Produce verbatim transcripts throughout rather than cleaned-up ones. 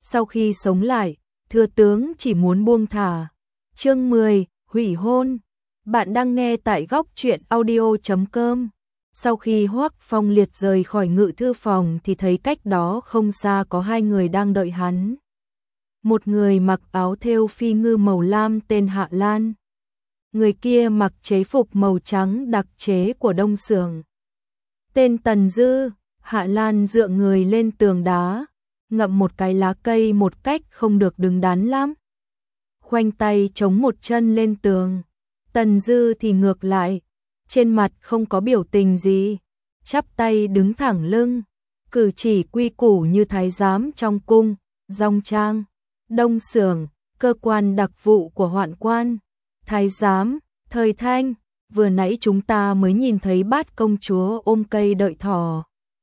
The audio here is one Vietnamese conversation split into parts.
sau khi sống lại, thừa tướng chỉ muốn buông thả. Chương mười, hủy hôn. Bạn đang nghe tại góc truyện audio chấm com. Sau khi Hoắc Phong Liệt rời khỏi ngự thư phòng thì thấy cách đó không xa có hai người đang đợi hắn. Một người mặc áo thêu phi ngư màu lam tên Hạ Lan. Người kia mặc chế phục màu trắng đặc chế của Đông Xưởng. Tên Tần Dư. Hạ Lan dựa người lên tường đá, ngậm một cái lá cây một cách không được đứng đắn lắm. Khoanh tay chống một chân lên tường. Tần Dư thì ngược lại, trên mặt không có biểu tình gì, chắp tay đứng thẳng lưng, cử chỉ quy củ như thái giám trong cung, dòng trang, Đông Xưởng, cơ quan đặc vụ của Hoạn Quan. Thái giám, Thời Thanh, vừa nãy chúng ta mới nhìn thấy Bát công chúa ôm cây đợi thỏ.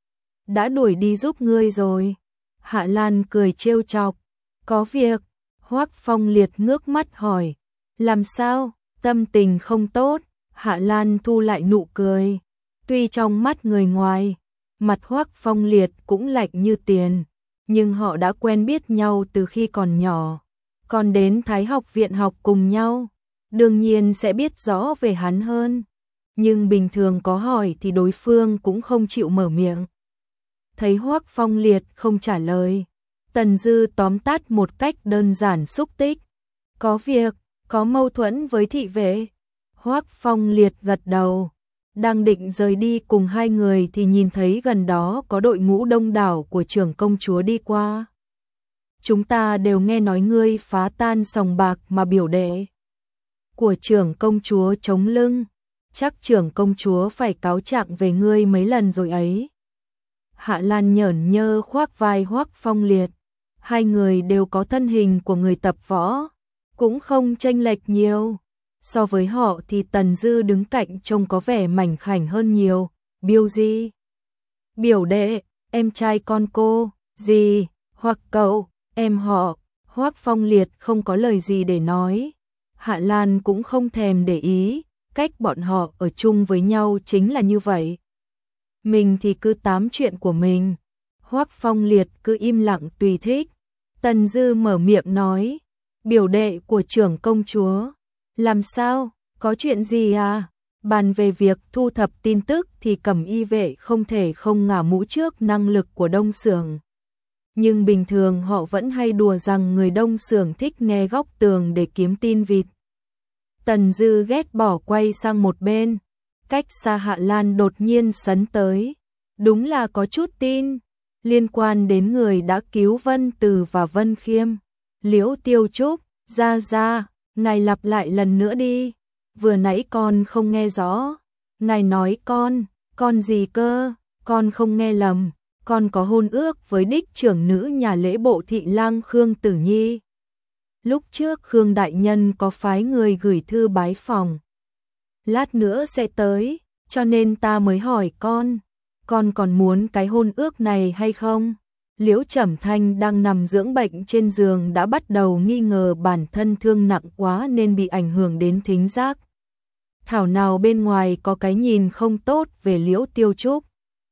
Đã đuổi đi giúp ngươi rồi. Hạ Lan cười trêu chọc. Có việc. Hoắc Phong Liệt ngước mắt hỏi. Làm sao? Tâm tình không tốt. Hạ Lan thu lại nụ cười. Tuy trong mắt người ngoài, mặt Hoắc Phong Liệt cũng lạnh như tiền, nhưng họ đã quen biết nhau từ khi còn nhỏ, còn đến Thái học viện học cùng nhau, đương nhiên sẽ biết rõ về hắn hơn. Nhưng bình thường có hỏi thì đối phương cũng không chịu mở miệng. Thấy Hoắc Phong Liệt không trả lời, Tần Dư tóm tắt một cách đơn giản xúc tích. Có việc, có mâu thuẫn với thị vệ. Hoắc Phong Liệt gật đầu, đang định rời đi cùng hai người thì nhìn thấy gần đó có đội ngũ đông đảo của trưởng công chúa đi qua. Chúng ta đều nghe nói ngươi phá tan sòng bạc mà biểu đệ của trưởng công chúa chống lưng, chắc trưởng công chúa phải cáo trạng về ngươi mấy lần rồi ấy. Hạ Lan nhởn nhơ khoác vai Hoắc Phong Liệt, hai người đều có thân hình của người tập võ, cũng không chênh lệch nhiều. So với họ thì Tần Dư đứng cạnh trông có vẻ mảnh khảnh hơn nhiều. Biêu gì? Biểu đệ, em trai con cô, gì, hoặc cậu, em họ. Hoắc Phong Liệt không có lời gì để nói. Hạ Lan cũng không thèm để ý, cách bọn họ ở chung với nhau chính là như vậy. Mình thì cứ tám chuyện của mình. Hoắc Phong Liệt cứ im lặng tùy thích. Tần Dư mở miệng nói, biểu đệ của trưởng công chúa. Làm sao? Có chuyện gì à? Bàn về việc thu thập tin tức thì Cẩm Y vệ không thể không ngả mũ trước năng lực của Đông Xưởng. Nhưng bình thường họ vẫn hay đùa rằng người Đông Xưởng thích nghe góc tường để kiếm tin vịt. Tần Dư ghét bỏ quay sang một bên. Cách xa Hạ Lan đột nhiên sấn tới. Đúng là có chút tin. Liên quan đến người đã cứu Vân Từ và Vân Khiêm. Liễu Tiêu Trúc, ra ra. Ngài lặp lại lần nữa đi, vừa nãy con không nghe rõ. Ngài nói con, con gì cơ, con không nghe lầm, con có hôn ước với đích trưởng nữ nhà lễ bộ thị lang Khương Tử Nhi. Lúc trước Khương Đại Nhân có phái người gửi thư bái phòng. Lát nữa sẽ tới, cho nên ta mới hỏi con, con còn muốn cái hôn ước này hay không? Liễu Trầm Thanh đang nằm dưỡng bệnh trên giường đã bắt đầu nghi ngờ bản thân thương nặng quá nên bị ảnh hưởng đến thính giác. Thảo nào bên ngoài có cái nhìn không tốt về Liễu Tiêu Trúc.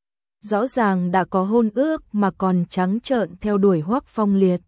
Rõ ràng đã có hôn ước mà còn trắng trợn theo đuổi Hoắc Phong Liệt.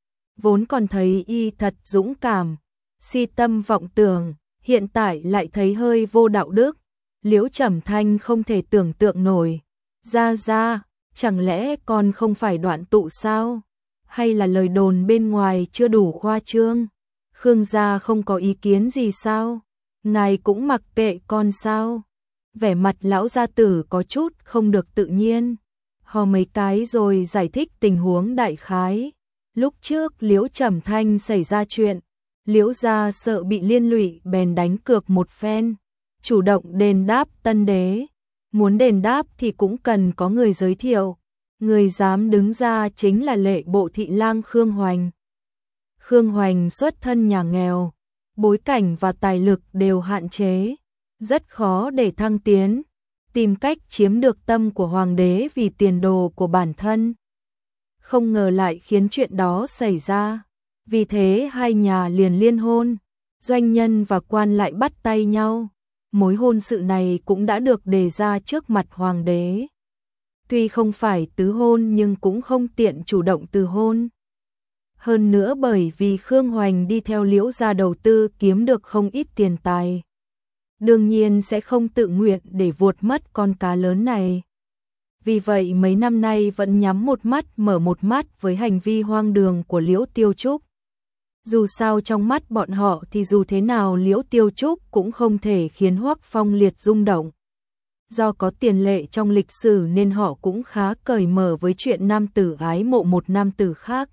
Vốn còn thấy y thật dũng cảm, si tâm vọng tưởng, hiện tại lại thấy hơi vô đạo đức. Liễu Trầm Thanh không thể tưởng tượng nổi. Ra ra, chẳng lẽ con không phải đoạn tụ sao? Hay là lời đồn bên ngoài chưa đủ khoa trương? Khương gia không có ý kiến gì sao? Ngài cũng mặc kệ con sao? Vẻ mặt lão gia tử có chút không được tự nhiên. Hò mấy cái rồi giải thích tình huống đại khái. Lúc trước Liễu Trầm Thanh xảy ra chuyện, Liễu gia sợ bị liên lụy bèn đánh cược một phen, chủ động đền đáp tân đế. Muốn đền đáp thì cũng cần có người giới thiệu. Người dám đứng ra chính là lệ bộ thị lang Khương Hoành. Khương Hoành xuất thân nhà nghèo, bối cảnh và tài lực đều hạn chế, rất khó để thăng tiến, tìm cách chiếm được tâm của hoàng đế vì tiền đồ của bản thân. Không ngờ lại khiến chuyện đó xảy ra. Vì thế hai nhà liền liên hôn, doanh nhân và quan lại bắt tay nhau. Mối hôn sự này cũng đã được đề ra trước mặt hoàng đế. Tuy không phải tứ hôn nhưng cũng không tiện chủ động từ hôn. Hơn nữa bởi vì Khương Hoành đi theo Liễu gia đầu tư kiếm được không ít tiền tài. Đương nhiên sẽ không tự nguyện để vuột mất con cá lớn này. Vì vậy mấy năm nay vẫn nhắm một mắt mở một mắt với hành vi hoang đường của Liễu Tiêu Trúc. Dù sao trong mắt bọn họ thì dù thế nào Liễu Tiêu Trúc cũng không thể khiến Hoắc Phong Liệt rung động. Do có tiền lệ trong lịch sử nên họ cũng khá cởi mở với chuyện nam tử ái mộ một nam tử khác.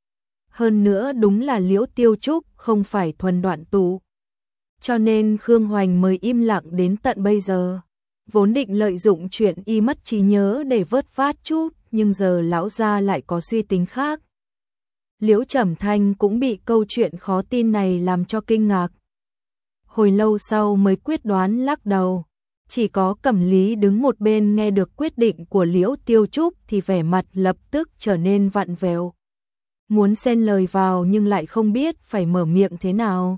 Hơn nữa đúng là Liễu Tiêu Trúc không phải thuần đoạn tụ. Cho nên Khương Hoành mới im lặng đến tận bây giờ. Vốn định lợi dụng chuyện y mất trí nhớ để vớt vát chút, nhưng giờ lão gia lại có suy tính khác. Liễu Trầm Thanh cũng bị câu chuyện khó tin này làm cho kinh ngạc. Hồi lâu sau mới quyết đoán lắc đầu. Chỉ có Cẩm Lý đứng một bên nghe được quyết định của Liễu Tiêu Trúc thì vẻ mặt lập tức trở nên vặn vẹo. Muốn xen lời vào nhưng lại không biết phải mở miệng thế nào.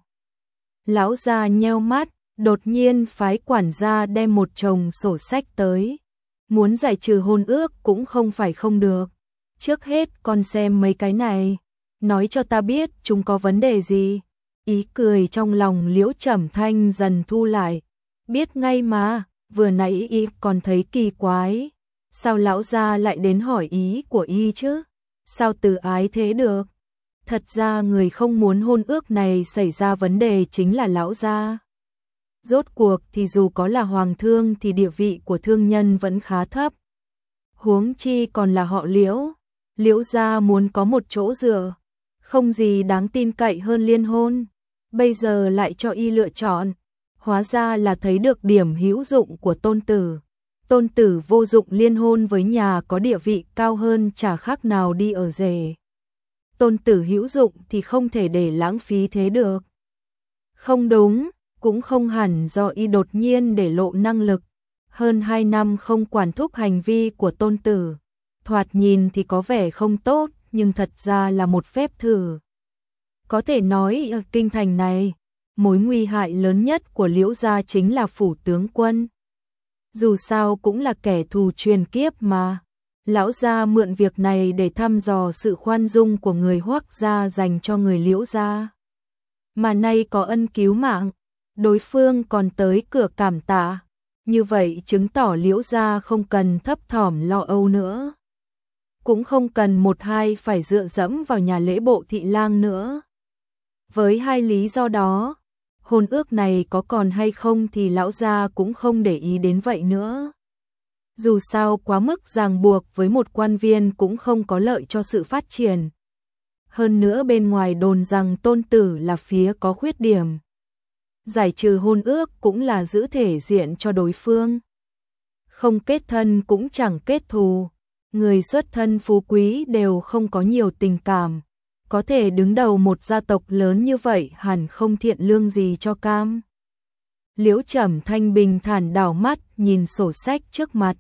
Lão gia nheo mắt, đột nhiên phái quản gia đem một chồng sổ sách tới. Muốn giải trừ hôn ước cũng không phải không được. Trước hết con xem mấy cái này, nói cho ta biết chúng có vấn đề gì. Ý cười trong lòng Liễu Trầm Thanh dần thu lại. Biết ngay mà, vừa nãy y còn thấy kỳ quái. Sao lão gia lại đến hỏi ý của y chứ? Sao từ ái thế được? Thật ra người không muốn hôn ước này xảy ra vấn đề chính là lão gia. Rốt cuộc thì dù có là hoàng thương thì địa vị của thương nhân vẫn khá thấp. Huống chi còn là họ Liễu. Liễu gia muốn có một chỗ dựa. Không gì đáng tin cậy hơn liên hôn. Bây giờ lại cho y lựa chọn. Hóa ra là thấy được điểm hữu dụng của tôn tử. Tôn tử vô dụng liên hôn với nhà có địa vị cao hơn chả khác nào đi ở rể. Tôn tử hữu dụng thì không thể để lãng phí thế được. Không đúng, cũng không hẳn do y đột nhiên để lộ năng lực. Hơn hai năm không quản thúc hành vi của tôn tử. Thoạt nhìn thì có vẻ không tốt, nhưng thật ra là một phép thử. Có thể nói ở kinh thành này, mối nguy hại lớn nhất của Liễu gia chính là phủ tướng quân. Dù sao cũng là kẻ thù truyền kiếp mà. Lão gia mượn việc này để thăm dò sự khoan dung của người Hoắc gia dành cho người Liễu gia. Mà nay có ân cứu mạng, đối phương còn tới cửa cảm tạ. Như vậy chứng tỏ Liễu gia không cần thấp thỏm lo âu nữa. Cũng không cần một hai phải dựa dẫm vào nhà lễ bộ thị lang nữa. Với hai lý do đó, hôn ước này có còn hay không thì lão gia cũng không để ý đến vậy nữa. Dù sao quá mức ràng buộc với một quan viên cũng không có lợi cho sự phát triển. Hơn nữa bên ngoài đồn rằng tôn tử là phía có khuyết điểm. Giải trừ hôn ước cũng là giữ thể diện cho đối phương. Không kết thân cũng chẳng kết thù. Người xuất thân phú quý đều không có nhiều tình cảm. Có thể đứng đầu một gia tộc lớn như vậy hẳn không thiện lương gì cho cam. Liễu Trầm Thanh bình thản đảo mắt nhìn sổ sách trước mặt.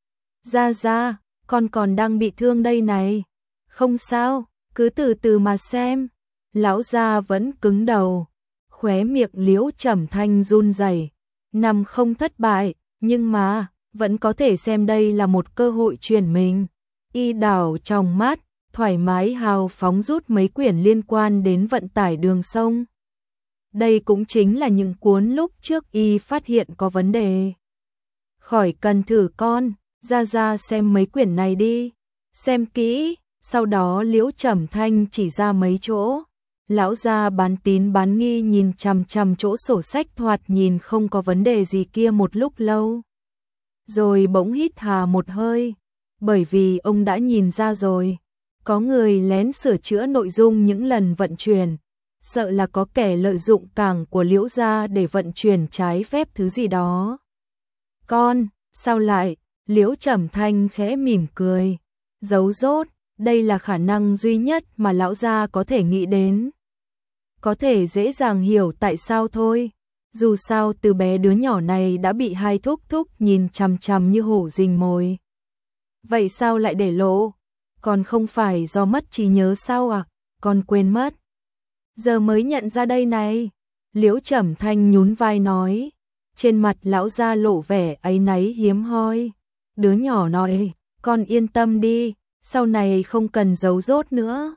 Ra ra, con còn đang bị thương đây này. Không sao, cứ từ từ mà xem. Lão gia vẫn cứng đầu. Khóe miệng Liễu Trầm Thanh run rẩy. Nằm không thất bại, nhưng mà vẫn có thể xem đây là một cơ hội chuyển mình. Y đảo trong mắt, thoải mái hào phóng rút mấy quyển liên quan đến vận tải đường sông. Đây cũng chính là những cuốn lúc trước y phát hiện có vấn đề. Khỏi cần thử con, ra ra xem mấy quyển này đi. Xem kỹ, sau đó Liễu Trầm Thanh chỉ ra mấy chỗ. Lão gia bán tín bán nghi nhìn chằm chằm chỗ sổ sách thoạt nhìn không có vấn đề gì kia một lúc lâu. Rồi bỗng hít hà một hơi, bởi vì ông đã nhìn ra rồi. Có người lén sửa chữa nội dung những lần vận chuyển, sợ là có kẻ lợi dụng cảng của Liễu gia để vận chuyển trái phép thứ gì đó. Con, sao lại? Liễu Trầm Thanh khẽ mỉm cười. Giấu dốt, đây là khả năng duy nhất mà lão gia có thể nghĩ đến. Có thể dễ dàng hiểu tại sao thôi. Dù sao từ bé đứa nhỏ này đã bị hai thúc thúc nhìn chằm chằm như hổ rình mồi. Vậy sao lại để lộ? Còn không phải do mất trí nhớ sao à? Con quên mất. Giờ mới nhận ra đây này. Liễu Trầm Thanh nhún vai nói. Trên mặt lão gia lộ vẻ áy náy hiếm hoi. Đứa nhỏ nói, con yên tâm đi, sau này không cần giấu dốt nữa.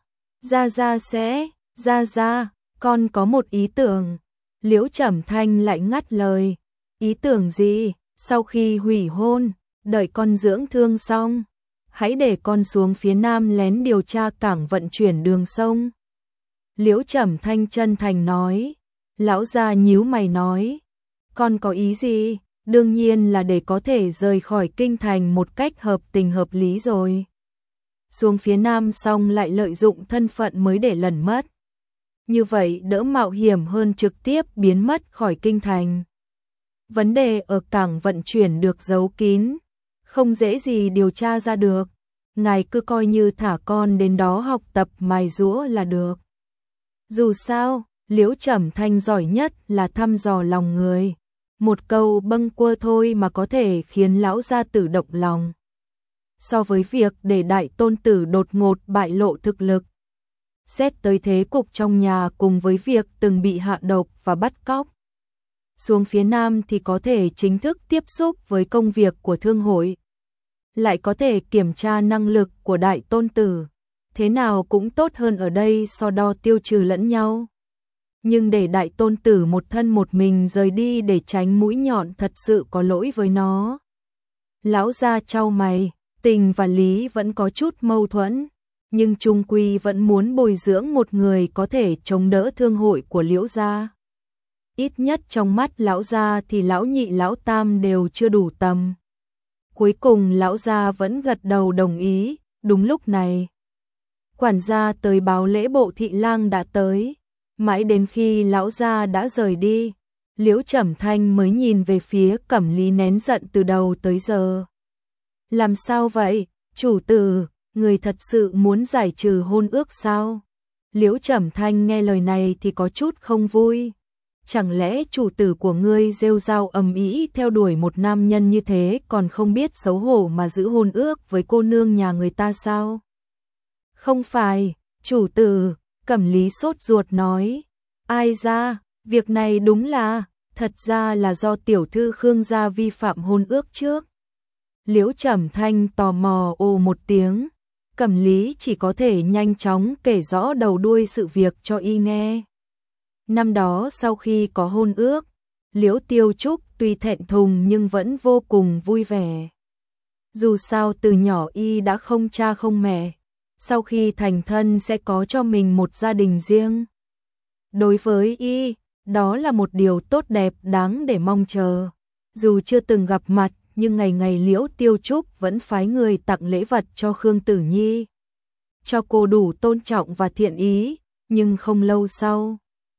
Gia Gia sẽ, Gia Gia, con có một ý tưởng. Liễu Trầm Thanh lại ngắt lời. Ý tưởng gì? Sau khi hủy hôn, đợi con dưỡng thương xong, hãy để con xuống phía Nam lén điều tra cảng vận chuyển đường sông. Liễu Trầm Thanh chân thành nói. Lão gia nhíu mày nói. Con có ý gì? Đương nhiên là để có thể rời khỏi kinh thành một cách hợp tình hợp lý rồi. Xuống phía Nam xong lại lợi dụng thân phận mới để lẩn mất. Như vậy đỡ mạo hiểm hơn trực tiếp biến mất khỏi kinh thành. Vấn đề ở cảng vận chuyển được giấu kín, không dễ gì điều tra ra được. Ngài cứ coi như thả con đến đó học tập mài giũa là được. Dù sao, Liễu Trầm Thanh giỏi nhất là thăm dò lòng người. Một câu bâng quơ thôi mà có thể khiến lão gia tử động lòng. So với việc để đại tôn tử đột ngột bại lộ thực lực, xét tới thế cục trong nhà cùng với việc từng bị hạ độc và bắt cóc, xuống phía Nam thì có thể chính thức tiếp xúc với công việc của thương hội, lại có thể kiểm tra năng lực của đại tôn tử, thế nào cũng tốt hơn ở đây so đo tiêu trừ lẫn nhau. Nhưng để đại tôn tử một thân một mình rời đi để tránh mũi nhọn thật sự có lỗi với nó. Lão gia chau mày, tình và lý vẫn có chút mâu thuẫn, nhưng chung quy vẫn muốn bồi dưỡng một người có thể chống đỡ thương hội của Liễu gia. Ít nhất trong mắt lão gia thì lão nhị lão tam đều chưa đủ tầm. Cuối cùng lão gia vẫn gật đầu đồng ý. Đúng lúc này, quản gia tới báo lễ bộ thị lang đã tới. Mãi đến khi lão gia đã rời đi, Liễu Trầm Thanh mới nhìn về phía Cẩm Lý nén giận từ đầu tới giờ. Làm sao vậy, chủ tử, người thật sự muốn giải trừ hôn ước sao? Liễu Trầm Thanh nghe lời này thì có chút không vui. Chẳng lẽ chủ tử của ngươi rêu rao ầm ĩ theo đuổi một nam nhân như thế còn không biết xấu hổ mà giữ hôn ước với cô nương nhà người ta sao? Không phải, chủ tử, Cẩm Lý sốt ruột nói. Ai ra, việc này đúng là, thật ra là do tiểu thư Khương gia vi phạm hôn ước trước. Liễu Trầm Thanh tò mò ồ một tiếng. Cẩm Lý chỉ có thể nhanh chóng kể rõ đầu đuôi sự việc cho y nghe. Năm đó sau khi có hôn ước, Liễu Tiêu Trúc tuy thẹn thùng nhưng vẫn vô cùng vui vẻ. Dù sao từ nhỏ y đã không cha không mẹ, sau khi thành thân sẽ có cho mình một gia đình riêng. Đối với y, đó là một điều tốt đẹp đáng để mong chờ. Dù chưa từng gặp mặt, nhưng ngày ngày Liễu Tiêu Trúc vẫn phái người tặng lễ vật cho Khương Tử Nhi. Cho cô đủ tôn trọng và thiện ý, nhưng không lâu sau,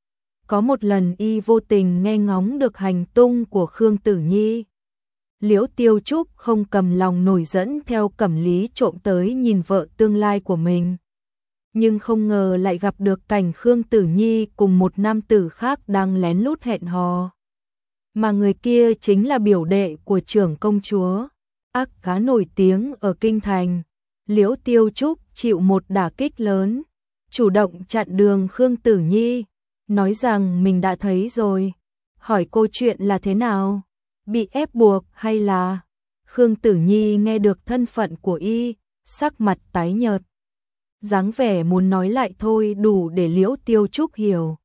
có một lần y vô tình nghe ngóng được hành tung của Khương Tử Nhi. Liễu Tiêu Trúc không cầm lòng nổi dẫn theo Cẩm Lý trộm tới nhìn vợ tương lai của mình. Nhưng không ngờ lại gặp được cảnh Khương Tử Nhi cùng một nam tử khác đang lén lút hẹn hò. Mà người kia chính là biểu đệ của trưởng công chúa, ác cá nổi tiếng ở kinh thành. Liễu Tiêu Trúc chịu một đả kích lớn, chủ động chặn đường Khương Tử Nhi, nói rằng mình đã thấy rồi. Hỏi cô chuyện là thế nào? Bị ép buộc hay là? Khương Tử Nhi nghe được thân phận của y, sắc mặt tái nhợt. Dáng vẻ muốn nói lại thôi đủ để Liễu Tiêu Trúc hiểu.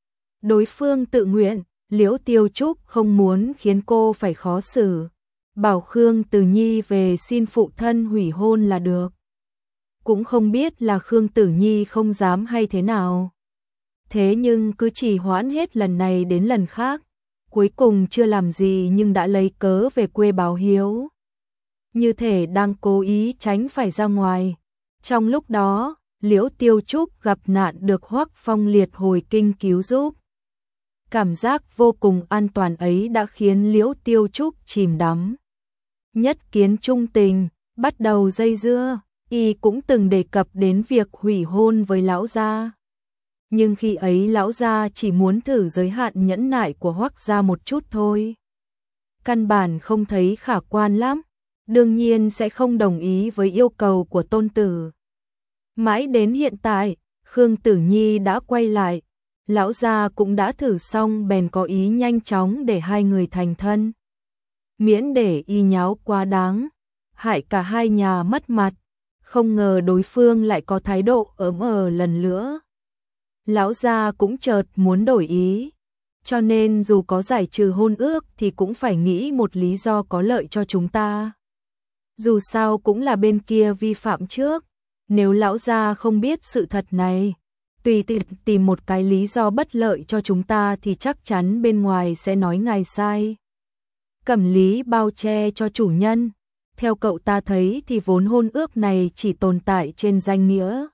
Đối phương tự nguyện, Liễu Tiêu Trúc không muốn khiến cô phải khó xử. Bảo Khương Tử Nhi về xin phụ thân hủy hôn là được. Cũng không biết là Khương Tử Nhi không dám hay thế nào. Thế nhưng cứ trì hoãn hết lần này đến lần khác. Cuối cùng chưa làm gì nhưng đã lấy cớ về quê báo hiếu. Như thể đang cố ý tránh phải ra ngoài. Trong lúc đó, Liễu Tiêu Trúc gặp nạn được Hoắc Phong Liệt hồi kinh cứu giúp. Cảm giác vô cùng an toàn ấy đã khiến Liễu Tiêu Trúc chìm đắm. Nhất kiến trung tình, bắt đầu dây dưa, y cũng từng đề cập đến việc hủy hôn với lão gia. Nhưng khi ấy lão gia chỉ muốn thử giới hạn nhẫn nại của Hoắc gia một chút thôi. Căn bản không thấy khả quan lắm, đương nhiên sẽ không đồng ý với yêu cầu của tôn tử. Mãi đến hiện tại, Khương Tử Nhi đã quay lại, lão gia cũng đã thử xong bèn có ý nhanh chóng để hai người thành thân. Miễn để y nháo quá đáng, hại cả hai nhà mất mặt, không ngờ đối phương lại có thái độ ớm ờ lần nữa. Lão gia cũng chợt muốn đổi ý, cho nên dù có giải trừ hôn ước thì cũng phải nghĩ một lý do có lợi cho chúng ta. Dù sao cũng là bên kia vi phạm trước, nếu lão gia không biết sự thật này, tùy tìm một cái lý do bất lợi cho chúng ta thì chắc chắn bên ngoài sẽ nói ngài sai. Cẩm lý bao che cho chủ nhân, theo cậu ta thấy thì vốn hôn ước này chỉ tồn tại trên danh nghĩa.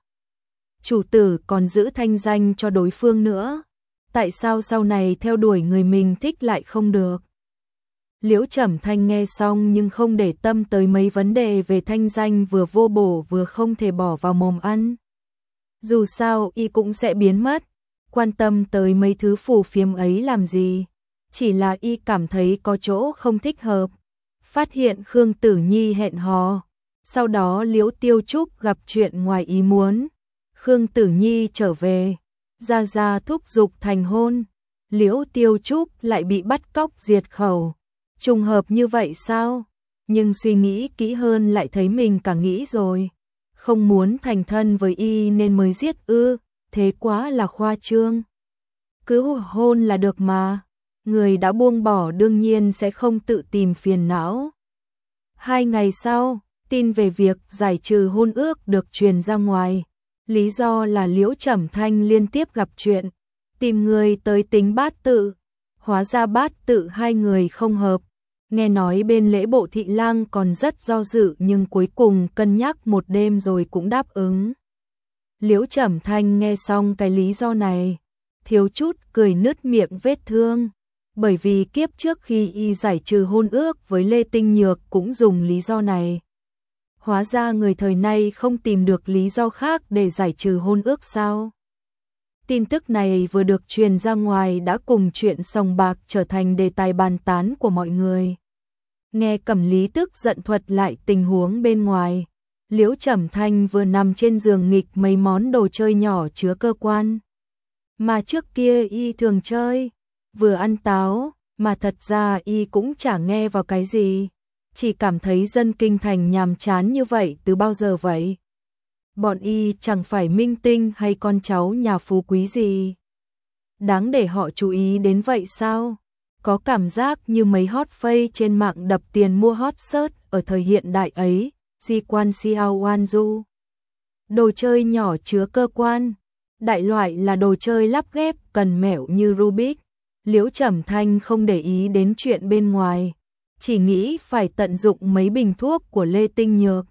Chủ tử còn giữ thanh danh cho đối phương nữa, tại sao sau này theo đuổi người mình thích lại không được? Liễu Trầm Thanh nghe xong nhưng không để tâm tới mấy vấn đề về thanh danh vừa vô bổ vừa không thể bỏ vào mồm ăn. Dù sao y cũng sẽ biến mất, quan tâm tới mấy thứ phù phiếm ấy làm gì? Chỉ là y cảm thấy có chỗ không thích hợp. Phát hiện Khương Tử Nhi hẹn hò, sau đó Liễu Tiêu Trúc gặp chuyện ngoài ý muốn. Khương Tử Nhi trở về, gia gia thúc giục thành hôn, Liễu Tiêu Trúc lại bị bắt cóc diệt khẩu. Trùng hợp như vậy sao? Nhưng suy nghĩ kỹ hơn lại thấy mình cả nghĩ rồi. Không muốn thành thân với y nên mới giết ư, thế quá là khoa trương. Cứ hôn là được mà, người đã buông bỏ đương nhiên sẽ không tự tìm phiền não. Hai ngày sau, tin về việc giải trừ hôn ước được truyền ra ngoài. Lý do là Liễu Trầm Thanh liên tiếp gặp chuyện, tìm người tới tính bát tự. Hóa ra bát tự hai người không hợp. Nghe nói bên lễ bộ thị lang còn rất do dự nhưng cuối cùng cân nhắc một đêm rồi cũng đáp ứng. Liễu Trầm Thanh nghe xong cái lý do này, thiếu chút cười nứt miệng vết thương. Bởi vì kiếp trước khi y giải trừ hôn ước với Lê Tinh Nhược cũng dùng lý do này. Hóa ra người thời nay không tìm được lý do khác để giải trừ hôn ước sao? Tin tức này vừa được truyền ra ngoài đã cùng chuyện sòng bạc trở thành đề tài bàn tán của mọi người. Nghe Cẩm Lý tức giận thuật lại tình huống bên ngoài, Liễu Trầm Thanh vừa nằm trên giường nghịch mấy món đồ chơi nhỏ chứa cơ quan. Mà trước kia y thường chơi, vừa ăn táo, mà thật ra y cũng chả nghe vào cái gì. Chỉ cảm thấy dân kinh thành nhàm chán như vậy từ bao giờ vậy? Bọn y chẳng phải minh tinh hay con cháu nhà phú quý gì. Đáng để họ chú ý đến vậy sao? Có cảm giác như mấy hot face trên mạng đập tiền mua hot search ở thời hiện đại ấy, Ji Quan Xiao Wanju. Đồ chơi nhỏ chứa cơ quan, đại loại là đồ chơi lắp ghép cần mẹo như Rubik. Liễu Trầm Thanh không để ý đến chuyện bên ngoài, chỉ nghĩ phải tận dụng mấy bình thuốc của Lê Tinh Nhược.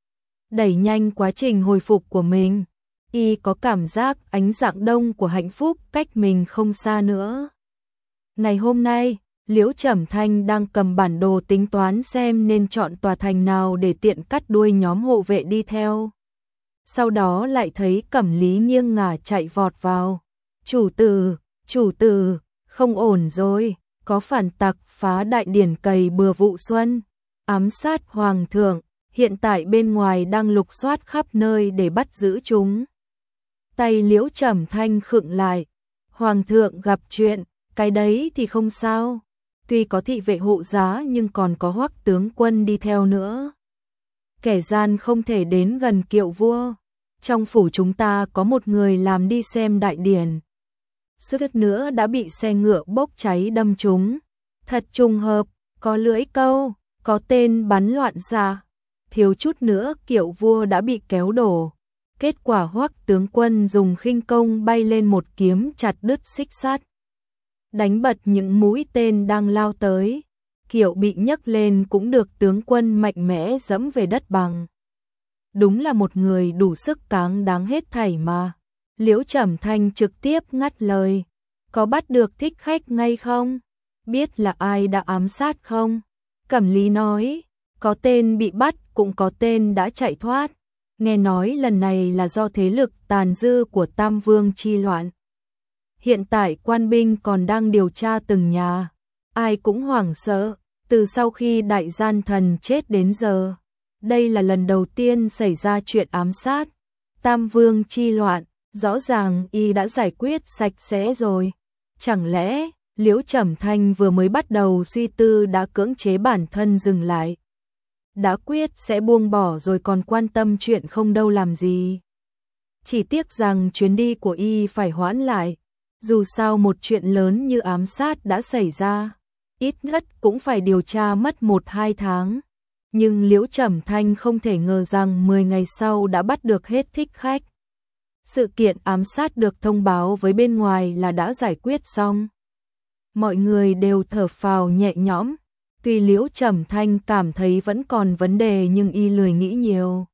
Đẩy nhanh quá trình hồi phục của mình, y có cảm giác ánh dạng đông của hạnh phúc cách mình không xa nữa. Ngày hôm nay, Liễu Trầm Thanh đang cầm bản đồ tính toán xem nên chọn tòa thành nào để tiện cắt đuôi nhóm hộ vệ đi theo. Sau đó lại thấy Cẩm Lý nghiêng ngả chạy vọt vào. Chủ tử, chủ tử, không ổn rồi, có phản tặc phá đại điển cày bừa vụ xuân, ám sát hoàng thượng, hiện tại bên ngoài đang lục soát khắp nơi để bắt giữ chúng. Tay Liễu Trầm Thanh khựng lại, hoàng thượng gặp chuyện, cái đấy thì không sao, tuy có thị vệ hộ giá nhưng còn có Hoắc tướng quân đi theo nữa. Kẻ gian không thể đến gần kiệu vua, trong phủ chúng ta có một người làm đi xem đại điển. Suýt nữa đã bị xe ngựa bốc cháy đâm trúng. Thật trùng hợp, có lưỡi câu, có tên bắn loạn xạ. Thiếu chút nữa kiệu vua đã bị kéo đổ. Kết quả Hoắc tướng quân dùng khinh công bay lên một kiếm chặt đứt xích sắt, đánh bật những mũi tên đang lao tới. Kiệu bị nhấc lên cũng được tướng quân mạnh mẽ dẫm về đất bằng. Đúng là một người đủ sức cáng đáng hết thảy mà. Liễu Trầm Thanh trực tiếp ngắt lời. Có bắt được thích khách ngay không? Biết là ai đã ám sát không? Cẩm Lý nói. Có tên bị bắt cũng có tên đã chạy thoát. Nghe nói lần này là do thế lực tàn dư của Tam Vương chi loạn. Hiện tại quan binh còn đang điều tra từng nhà. Ai cũng hoảng sợ. Từ sau khi đại gian thần chết đến giờ, đây là lần đầu tiên xảy ra chuyện ám sát. Tam Vương chi loạn, rõ ràng y đã giải quyết sạch sẽ rồi. Chẳng lẽ Liễu Trầm Thanh vừa mới bắt đầu suy tư đã cưỡng chế bản thân dừng lại. đã quyết sẽ buông bỏ rồi còn quan tâm chuyện không đâu làm gì. Chỉ tiếc rằng chuyến đi của y phải hoãn lại, dù sao một chuyện lớn như ám sát đã xảy ra, ít nhất cũng phải điều tra mất một hai tháng. Nhưng Liễu Trầm Thanh không thể ngờ rằng mười ngày sau đã bắt được hết thích khách. Sự kiện ám sát được thông báo với bên ngoài là đã giải quyết xong. Mọi người đều thở phào nhẹ nhõm, tuy Liễu Trầm Thanh cảm thấy vẫn còn vấn đề nhưng y lười nghĩ nhiều.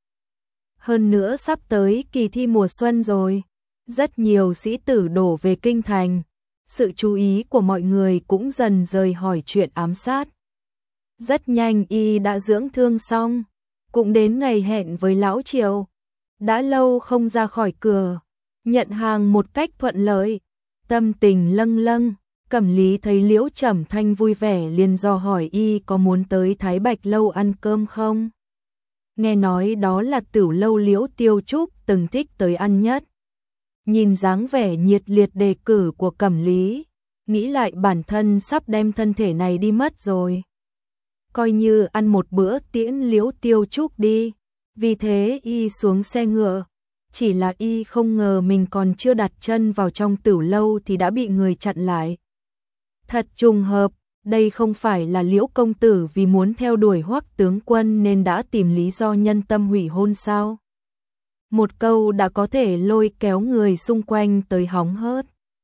Hơn nữa sắp tới kỳ thi mùa xuân rồi, rất nhiều sĩ tử đổ về kinh thành, sự chú ý của mọi người cũng dần rời hỏi chuyện ám sát. Rất nhanh y đã dưỡng thương xong, cũng đến ngày hẹn với Lão Triều. Đã lâu không ra khỏi cửa, nhận hàng một cách thuận lợi, tâm tình lâng lâng. Cẩm Lý thấy Liễu Trầm Thanh vui vẻ liền dò hỏi y có muốn tới Thái Bạch Lâu ăn cơm không. Nghe nói đó là tửu lâu Liễu Tiêu Trúc từng thích tới ăn nhất. Nhìn dáng vẻ nhiệt liệt đề cử của Cẩm Lý, nghĩ lại bản thân sắp đem thân thể này đi mất rồi. Coi như ăn một bữa tiễn Liễu Tiêu Trúc đi, vì thế y xuống xe ngựa. Chỉ là y không ngờ mình còn chưa đặt chân vào trong tửu lâu thì đã bị người chặn lại. Thật trùng hợp, đây không phải là Liễu công tử vì muốn theo đuổi Hoắc tướng quân nên đã tìm lý do nhân tâm hủy hôn sao? Một câu đã có thể lôi kéo người xung quanh tới hóng hớt.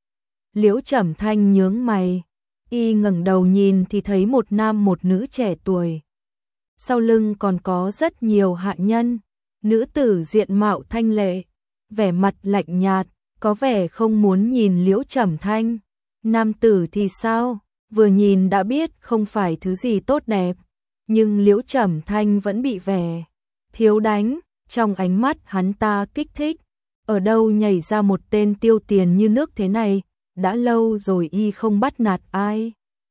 Liễu Trầm Thanh nhướng mày, y ngẩng đầu nhìn thì thấy một nam một nữ trẻ tuổi. Sau lưng còn có rất nhiều hạ nhân, nữ tử diện mạo thanh lệ, vẻ mặt lạnh nhạt, có vẻ không muốn nhìn Liễu Trầm Thanh. Nam tử thì sao, vừa nhìn đã biết không phải thứ gì tốt đẹp, nhưng Liễu Trầm Thanh vẫn bị vẻ thiếu đánh, trong ánh mắt hắn ta kích thích, ở đâu nhảy ra một tên tiêu tiền như nước thế này, đã lâu rồi y không bắt nạt ai.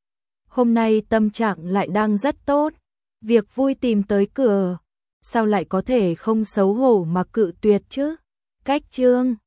Hôm nay tâm trạng lại đang rất tốt, việc vui tìm tới cửa, sao lại có thể không xấu hổ mà cự tuyệt chứ? Cách chương